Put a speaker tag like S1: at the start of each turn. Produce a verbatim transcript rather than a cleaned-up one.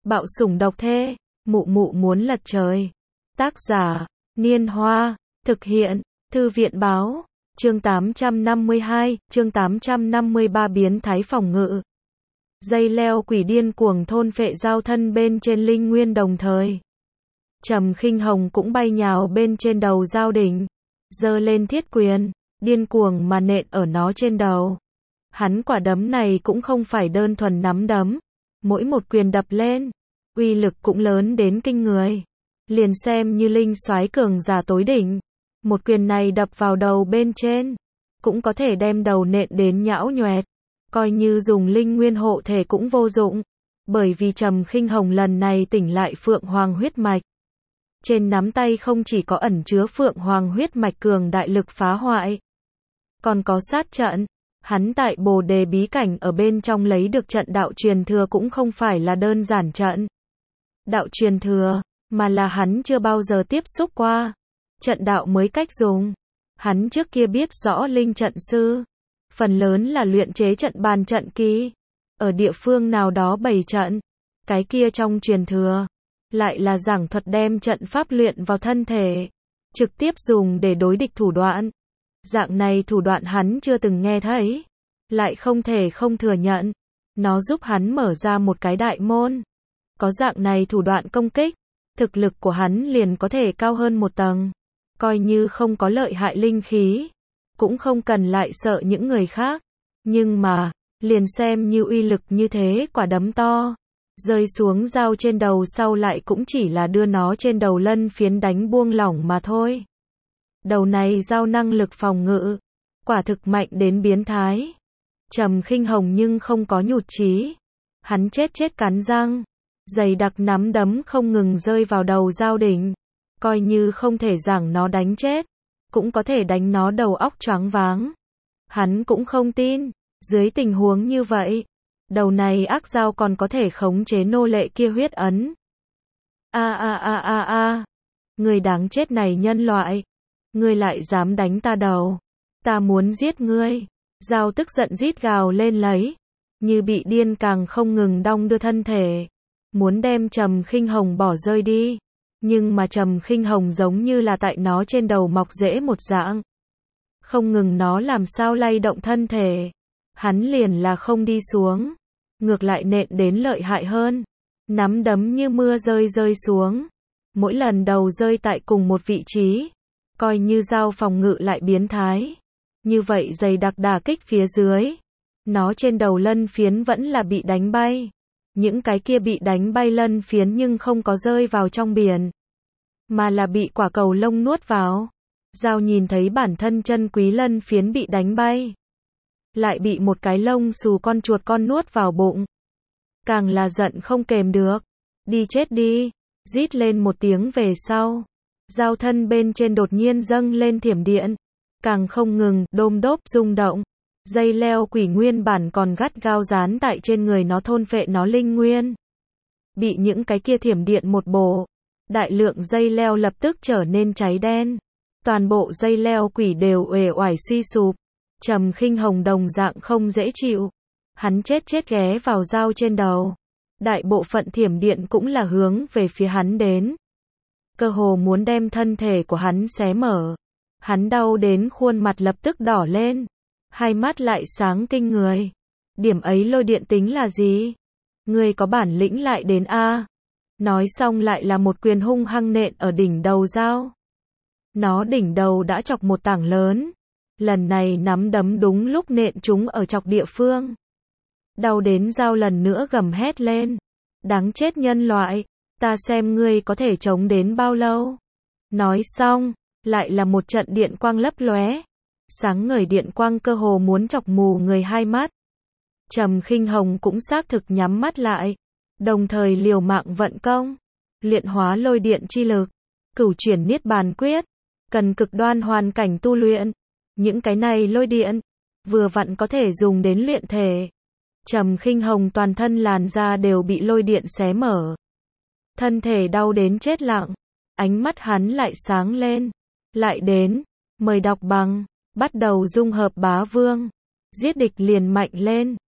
S1: Bạo sủng độc thê, mụ mụ muốn lật trời. Tác giả, Niên Hoa, thực hiện, Thư viện báo, chương tám trăm năm mươi hai, chương tám trăm năm mươi ba biến thái phòng ngự. Dây leo quỷ điên cuồng thôn phệ giao thân bên trên linh nguyên đồng thời. Trầm Khinh Hồng cũng bay nhào bên trên đầu giao đỉnh, giơ lên thiết quyền, điên cuồng mà nện ở nó trên đầu. Hắn quả đấm này cũng không phải đơn thuần nắm đấm, mỗi một quyền đập lên, uy lực cũng lớn đến kinh người. Liền xem như linh soái cường giả tối đỉnh, một quyền này đập vào đầu bên trên, cũng có thể đem đầu nện đến nhão nhoẹt. Coi như dùng linh nguyên hộ thể cũng vô dụng, bởi vì Trầm Khinh Hồng lần này tỉnh lại Phượng Hoàng huyết mạch. Trên nắm tay không chỉ có ẩn chứa Phượng Hoàng huyết mạch cường đại lực phá hoại, còn có sát trận. Hắn tại Bồ Đề bí cảnh ở bên trong lấy được trận đạo truyền thừa cũng không phải là đơn giản trận đạo truyền thừa, mà là hắn chưa bao giờ tiếp xúc qua. Trận đạo mới cách dùng. Hắn trước kia biết rõ linh trận sư, phần lớn là luyện chế trận bàn trận kỳ, ở địa phương nào đó bày trận. Cái kia trong truyền thừa, lại là giảng thuật đem trận pháp luyện vào thân thể, trực tiếp dùng để đối địch thủ đoạn. Dạng này thủ đoạn hắn chưa từng nghe thấy, lại không thể không thừa nhận, nó giúp hắn mở ra một cái đại môn. Có dạng này thủ đoạn công kích, thực lực của hắn liền có thể cao hơn một tầng. Coi như không có lợi hại linh khí, cũng không cần lại sợ những người khác. Nhưng mà, liền xem như uy lực như thế quả đấm to, rơi xuống dao trên đầu sau lại cũng chỉ là đưa nó trên đầu lân phiến đánh buông lỏng mà thôi. Đầu này dao năng lực phòng ngự, quả thực mạnh đến biến thái. Trầm Khinh Hồng nhưng không có nhụt chí. Hắn chết chết cắn răng, dày đặc nắm đấm không ngừng rơi vào đầu dao đỉnh. Coi như không thể giảng nó đánh chết, cũng có thể đánh nó đầu óc choáng váng. Hắn cũng không tin, dưới tình huống như vậy, đầu này ác dao còn có thể khống chế nô lệ kia huyết ấn. A a a a a, người đáng chết này nhân loại, ngươi lại dám đánh ta đầu, ta muốn giết ngươi. Dao tức giận rít gào lên lấy, như bị điên càng không ngừng đong đưa thân thể, muốn đem Trầm Khinh Hồng bỏ rơi đi. Nhưng mà Trầm Khinh Hồng giống như là tại nó trên đầu mọc rễ một dạng, không ngừng nó làm sao lay động thân thể, hắn liền là không đi xuống, ngược lại nện đến lợi hại hơn. Nắm đấm như mưa rơi rơi xuống, mỗi lần đầu rơi tại cùng một vị trí. Coi như dao phòng ngự lại biến thái, như vậy dày đặc đả kích phía dưới, nó trên đầu lân phiến vẫn là bị đánh bay. Những cái kia bị đánh bay lân phiến nhưng không có rơi vào trong biển, mà là bị quả cầu lông nuốt vào. Dao nhìn thấy bản thân chân quý lân phiến bị đánh bay, lại bị một cái lông xù con chuột con nuốt vào bụng, càng là giận không kềm được. Đi chết đi, rít lên một tiếng về sau, dao thân bên trên đột nhiên dâng lên thiểm điện, càng không ngừng đôm đốp rung động. Dây leo quỷ nguyên bản còn gắt gao dán tại trên người nó thôn phệ nó linh nguyên, bị những cái kia thiểm điện một bổ, đại lượng dây leo lập tức trở nên cháy đen. Toàn bộ dây leo quỷ đều uể oải suy sụp. Trầm Khinh Hồng đồng dạng không dễ chịu, hắn chết chết ghé vào dao trên đầu. Đại bộ phận thiểm điện cũng là hướng về phía hắn đến, cơ hồ muốn đem thân thể của hắn xé mở. Hắn đau đến khuôn mặt lập tức đỏ lên, hai mắt lại sáng kinh người. Điểm ấy lôi điện tính là gì? Ngươi có bản lĩnh lại đến a. Nói xong lại là một quyền hung hăng nện ở đỉnh đầu dao. Nó đỉnh đầu đã chọc một tảng lớn, lần này nắm đấm đúng lúc nện chúng ở chọc địa phương. Đau đến dao lần nữa gầm hét lên. Đáng chết nhân loại, ta xem ngươi có thể chống đến bao lâu. Nói xong, lại là một trận điện quang lấp lóe. Sáng ngời điện quang cơ hồ muốn chọc mù người hai mắt. Trầm Khinh Hồng cũng xác thực nhắm mắt lại, đồng thời liều mạng vận công, luyện hóa lôi điện chi lực, cửu chuyển niết bàn quyết, cần cực đoan hoàn cảnh tu luyện. Những cái này lôi điện, vừa vặn có thể dùng đến luyện thể. Trầm Khinh Hồng toàn thân làn da đều bị lôi điện xé mở, thân thể đau đến chết lặng. Ánh mắt hắn lại sáng lên. Lại đến, mời đọc bằng, bắt đầu dung hợp bá vương, giết địch liền mạnh lên.